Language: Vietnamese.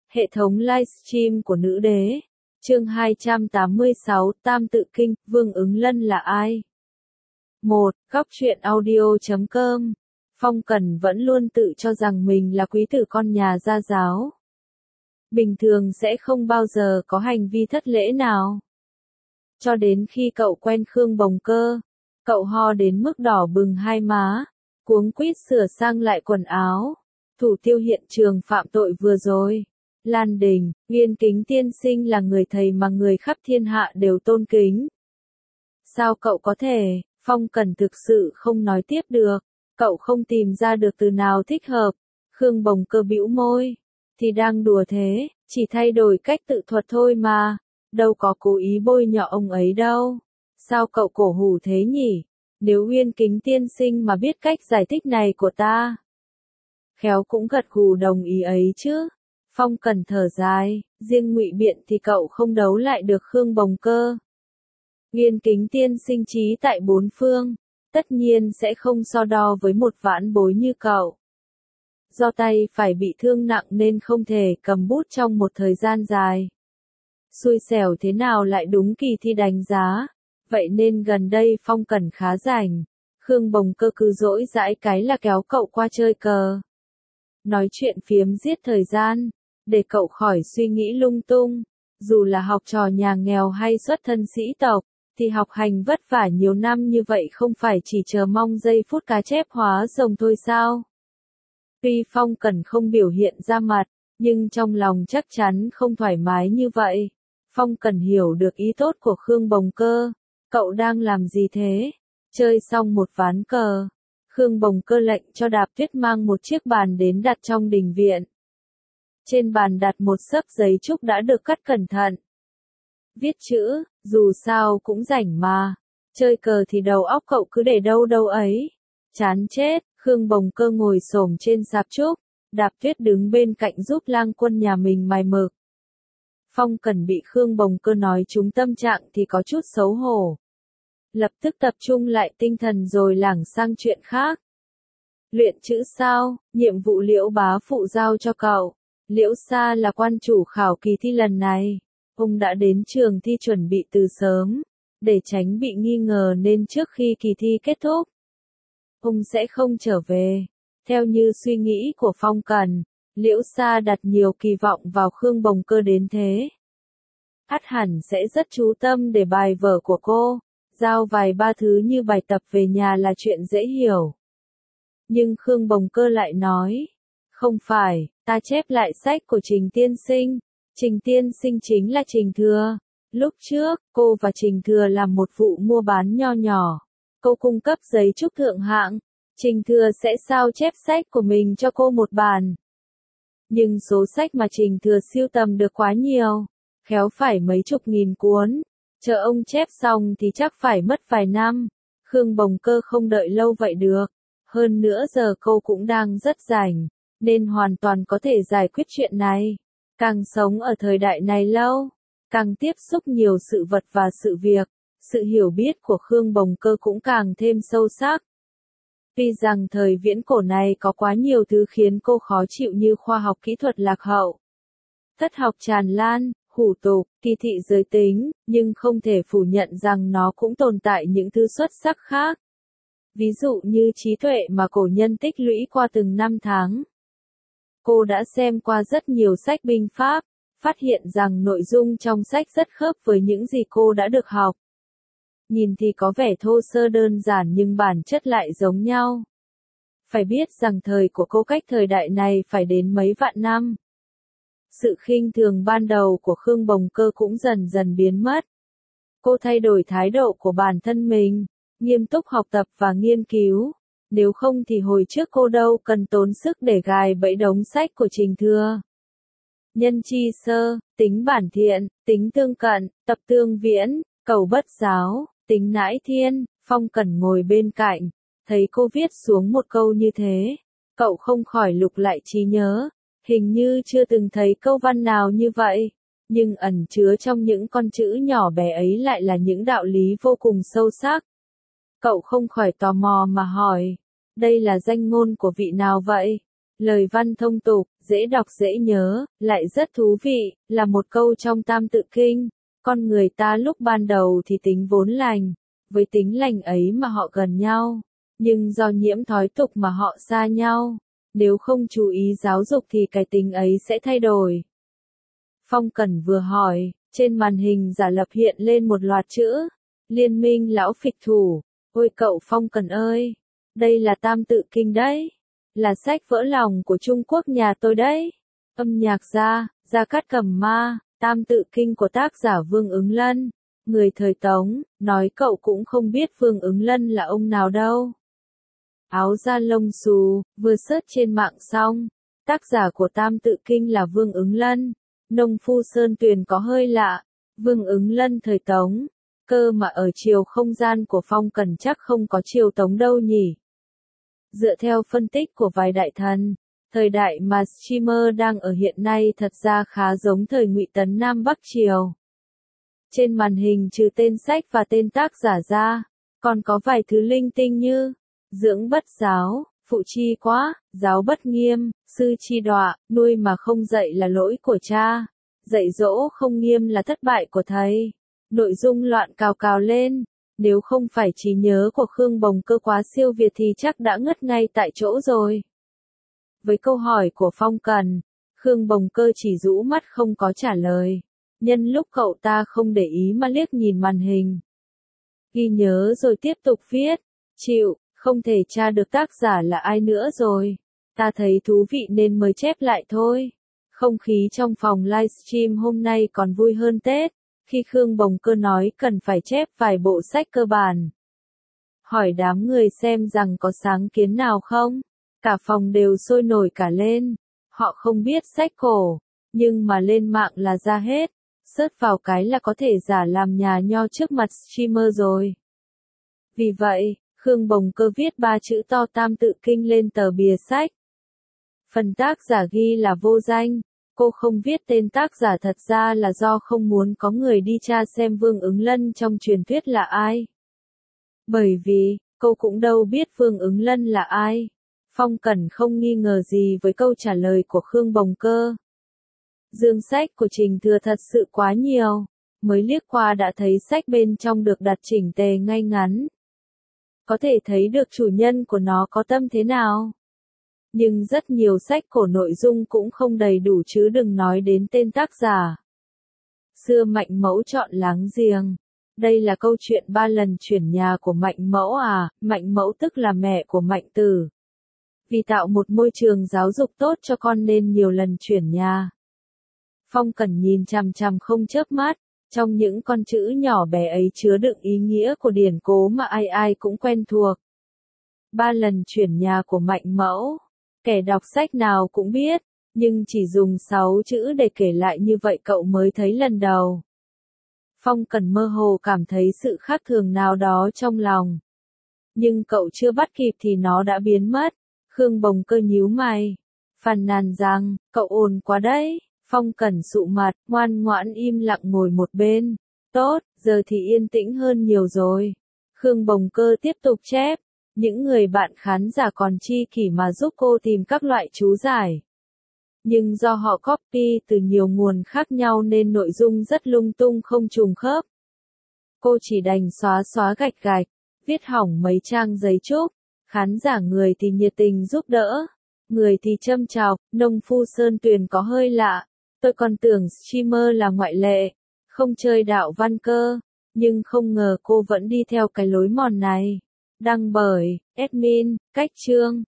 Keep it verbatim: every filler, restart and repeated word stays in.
Hệ thống livestream của nữ đế. Chương hai trăm tám mươi sáu, Tam Tự Kinh, Vương Ứng Lân là ai? một. Góc truyện audio chấm com. Phong Cẩn vẫn luôn tự cho rằng mình là quý tử con nhà gia giáo. Bình thường sẽ không bao giờ có hành vi thất lễ nào. Cho đến khi cậu quen Khương Bồng Cơ, cậu ho đến mức đỏ bừng hai má, cuống quýt sửa sang lại quần áo, thủ tiêu hiện trường phạm tội vừa rồi. Lan Đình, Nguyên Kính tiên sinh là người thầy mà người khắp thiên hạ đều tôn kính. Sao cậu có thể? Phong Cẩn thực sự không nói tiếp được, cậu không tìm ra được từ nào thích hợp. Khương Bồng Cơ bĩu môi, thì đang đùa thế, chỉ thay đổi cách tự thuật thôi mà, đâu có cố ý bôi nhọ ông ấy đâu. Sao cậu cổ hủ thế nhỉ? Nếu Nguyên Kính tiên sinh mà biết cách giải thích này của ta, khéo cũng gật gù đồng ý ấy chứ. Phong Cẩn thở dài, riêng Ngụy Biện thì cậu không đấu lại được Khương Bồng Cơ. Nguyên Kính tiên sinh trí tại bốn phương, tất nhiên sẽ không so đo với một vãn bối như cậu. Do tay phải bị thương nặng nên không thể cầm bút trong một thời gian dài. Xui xẻo thế nào lại đúng kỳ thi đánh giá, vậy nên gần đây Phong Cẩn khá rảnh. Khương Bồng Cơ cứ dỗi dãi cái là kéo cậu qua chơi cờ. Nói chuyện phiếm giết thời gian, để cậu khỏi suy nghĩ lung tung. Dù là học trò nhà nghèo hay xuất thân sĩ tộc, thì học hành vất vả nhiều năm như vậy không phải chỉ chờ mong giây phút cá chép hóa rồng thôi sao? Tuy Phong Cẩn không biểu hiện ra mặt, nhưng trong lòng chắc chắn không thoải mái như vậy. Phong Cẩn hiểu được ý tốt của Khương Bồng Cơ. Cậu đang làm gì thế? Chơi xong một ván cờ, Khương Bồng Cơ lệnh cho Đạp Tuyết mang một chiếc bàn đến đặt trong đình viện. Trên bàn đặt một xấp giấy trúc đã được cắt cẩn thận. Viết chữ, dù sao cũng rảnh mà. Chơi cờ thì đầu óc cậu cứ để đâu đâu ấy. Chán chết, Khương Bồng Cơ ngồi xổm trên sạp trúc, Đạp Tuyết đứng bên cạnh giúp lang quân nhà mình mài mực. Phong Cẩn bị Khương Bồng Cơ nói trúng tâm trạng thì có chút xấu hổ. Lập tức tập trung lại tinh thần rồi lảng sang chuyện khác. Luyện chữ sao? Nhiệm vụ Liễu bá phụ giao cho cậu. Liễu Sa là quan chủ khảo kỳ thi lần này. Ông đã đến trường thi chuẩn bị từ sớm, để tránh bị nghi ngờ nên trước khi kỳ thi kết thúc, ông sẽ không trở về. Theo như suy nghĩ của Phong Cẩn, Liễu Sa đặt nhiều kỳ vọng vào Khương Bồng Cơ đến thế. Ắt hẳn sẽ rất chú tâm để bài vở của cô, giao vài ba thứ như bài tập về nhà là chuyện dễ hiểu. Nhưng Khương Bồng Cơ lại nói, không phải, ta chép lại sách của Trình tiên sinh. Trình tiên sinh chính là Trình Thừa. Lúc trước, cô và Trình Thừa làm một vụ mua bán nho nhỏ. Cô cung cấp giấy trúc thượng hạng. Trình Thừa sẽ sao chép sách của mình cho cô một bản. Nhưng số sách mà Trình Thừa sưu tầm được quá nhiều. Khéo phải mấy chục nghìn cuốn. Chờ ông chép xong thì chắc phải mất vài năm. Khương Bồng Cơ không đợi lâu vậy được. Hơn nữa giờ cô cũng đang rất rảnh, nên hoàn toàn có thể giải quyết chuyện này. Càng sống ở thời đại này lâu, càng tiếp xúc nhiều sự vật và sự việc, sự hiểu biết của Khương Bồng Cơ cũng càng thêm sâu sắc. Tuy rằng thời viễn cổ này có quá nhiều thứ khiến cô khó chịu như khoa học kỹ thuật lạc hậu, thất học tràn lan, hủ tục, kỳ thị giới tính, nhưng không thể phủ nhận rằng nó cũng tồn tại những thứ xuất sắc khác. Ví dụ như trí tuệ mà cổ nhân tích lũy qua từng năm tháng. Cô đã xem qua rất nhiều sách binh pháp, phát hiện rằng nội dung trong sách rất khớp với những gì cô đã được học. Nhìn thì có vẻ thô sơ đơn giản nhưng bản chất lại giống nhau. Phải biết rằng thời của cô cách thời đại này phải đến mấy vạn năm. Sự khinh thường ban đầu của Khương Bồng Cơ cũng dần dần biến mất. Cô thay đổi thái độ của bản thân mình, nghiêm túc học tập và nghiên cứu. Nếu không thì hồi trước cô đâu cần tốn sức để gài bẫy đống sách của Trình Thừa. Nhân chi sơ, tính bản thiện, tính tương cận, tập tương viễn, cầu bất giáo, tính nãi thiên. Phong Cẩn ngồi bên cạnh, thấy cô viết xuống một câu như thế. Cậu không khỏi lục lại trí nhớ, hình như chưa từng thấy câu văn nào như vậy. Nhưng ẩn chứa trong những con chữ nhỏ bé ấy lại là những đạo lý vô cùng sâu sắc. Cậu không khỏi tò mò mà hỏi, đây là danh ngôn của vị nào vậy? Lời văn thông tục, dễ đọc dễ nhớ, lại rất thú vị, là một câu trong Tam Tự Kinh. Con người ta lúc ban đầu thì tính vốn lành, với tính lành ấy mà họ gần nhau, nhưng do nhiễm thói tục mà họ xa nhau. Nếu không chú ý giáo dục thì cái tính ấy sẽ thay đổi. Phong Cẩn vừa hỏi, trên màn hình giả lập hiện lên một loạt chữ. Liên minh lão phịch thủ. Ôi cậu Phong Cẩn ơi! Đây là Tam Tự Kinh đấy. Là sách vỡ lòng của Trung Quốc nhà tôi đấy. Âm nhạc gia, Gia Cát Cẩm Ma, Tam Tự Kinh của tác giả Vương Ứng Lân. Người thời Tống, nói cậu cũng không biết Vương Ứng Lân là ông nào đâu. Áo da lông xù, vừa search trên mạng xong. Tác giả của Tam Tự Kinh là Vương Ứng Lân. Nông phu Sơn Tuyền có hơi lạ. Vương Ứng Lân thời Tống. Cơ mà ở chiều không gian của Phong Cẩn chắc không có chiều Tống đâu nhỉ. Dựa theo phân tích của vài đại thần, thời đại mà streamer đang ở hiện nay thật ra khá giống thời Ngụy Tấn Nam Bắc Triều. Trên màn hình trừ tên sách và tên tác giả ra, còn có vài thứ linh tinh như dưỡng bất giáo, phụ chi quá, giáo bất nghiêm, sư chi đọa, nuôi mà không dạy là lỗi của cha, dạy dỗ không nghiêm là thất bại của thầy. Nội dung loạn cào cào lên, nếu không phải trí nhớ của Khương Bồng Cơ quá siêu việt thì chắc đã ngất ngay tại chỗ rồi. Với câu hỏi của Phong Cẩn, Khương Bồng Cơ chỉ rũ mắt không có trả lời. Nhân lúc cậu ta không để ý mà liếc nhìn màn hình. Ghi nhớ rồi tiếp tục viết. Chịu, không thể tra được tác giả là ai nữa rồi. Ta thấy thú vị nên mới chép lại thôi. Không khí trong phòng livestream hôm nay còn vui hơn Tết, khi Khương Bồng Cơ nói cần phải chép vài bộ sách cơ bản. Hỏi đám người xem rằng có sáng kiến nào không? Cả phòng đều sôi nổi cả lên. Họ không biết sách cổ, nhưng mà lên mạng là ra hết. Search vào cái là có thể giả làm nhà nho trước mặt streamer rồi. Vì vậy, Khương Bồng Cơ viết ba chữ to Tam Tự Kinh lên tờ bìa sách. Phần tác giả ghi là vô danh. Cô không viết tên tác giả thật ra là do không muốn có người đi tra xem Vương Ứng Lân trong truyền thuyết là ai. Bởi vì, cô cũng đâu biết Vương Ứng Lân là ai. Phong Cẩn không nghi ngờ gì với câu trả lời của Khương Bồng Cơ. Dương sách của Trình Thừa thật sự quá nhiều. Mới liếc qua đã thấy sách bên trong được đặt chỉnh tề ngay ngắn. Có thể thấy được chủ nhân của nó có tâm thế nào. Nhưng rất nhiều sách cổ nội dung cũng không đầy đủ chứ đừng nói đến tên tác giả. Xưa Mạnh Mẫu chọn láng giềng. Đây là câu chuyện ba lần chuyển nhà của Mạnh Mẫu à, Mạnh Mẫu tức là mẹ của Mạnh Tử. Vì tạo một môi trường giáo dục tốt cho con nên nhiều lần chuyển nhà. Phong Cẩn nhìn chằm chằm không chớp mắt, trong những con chữ nhỏ bé ấy chứa đựng ý nghĩa của điển cố mà ai ai cũng quen thuộc. Ba lần chuyển nhà của Mạnh Mẫu. Kẻ đọc sách nào cũng biết, nhưng chỉ dùng sáu chữ để kể lại như vậy cậu mới thấy lần đầu. Phong Cẩn mơ hồ cảm thấy sự khác thường nào đó trong lòng. Nhưng cậu chưa bắt kịp thì nó đã biến mất. Khương Bồng Cơ nhíu mày, phàn nàn rằng, cậu ồn quá đấy. Phong Cẩn sụ mặt, ngoan ngoãn im lặng ngồi một bên. Tốt, giờ thì yên tĩnh hơn nhiều rồi. Khương Bồng Cơ tiếp tục chép. Những người bạn khán giả còn chi kỷ mà giúp cô tìm các loại chú giải. Nhưng do họ copy từ nhiều nguồn khác nhau nên nội dung rất lung tung không trùng khớp. Cô chỉ đành xóa xóa gạch gạch, viết hỏng mấy trang giấy chúc. Khán giả người thì nhiệt tình giúp đỡ, người thì châm chọc, nông phu Sơn Tuyền có hơi lạ. Tôi còn tưởng streamer là ngoại lệ, không chơi đạo văn cơ, nhưng không ngờ cô vẫn đi theo cái lối mòn này. Đăng bởi admin, Cách Chương.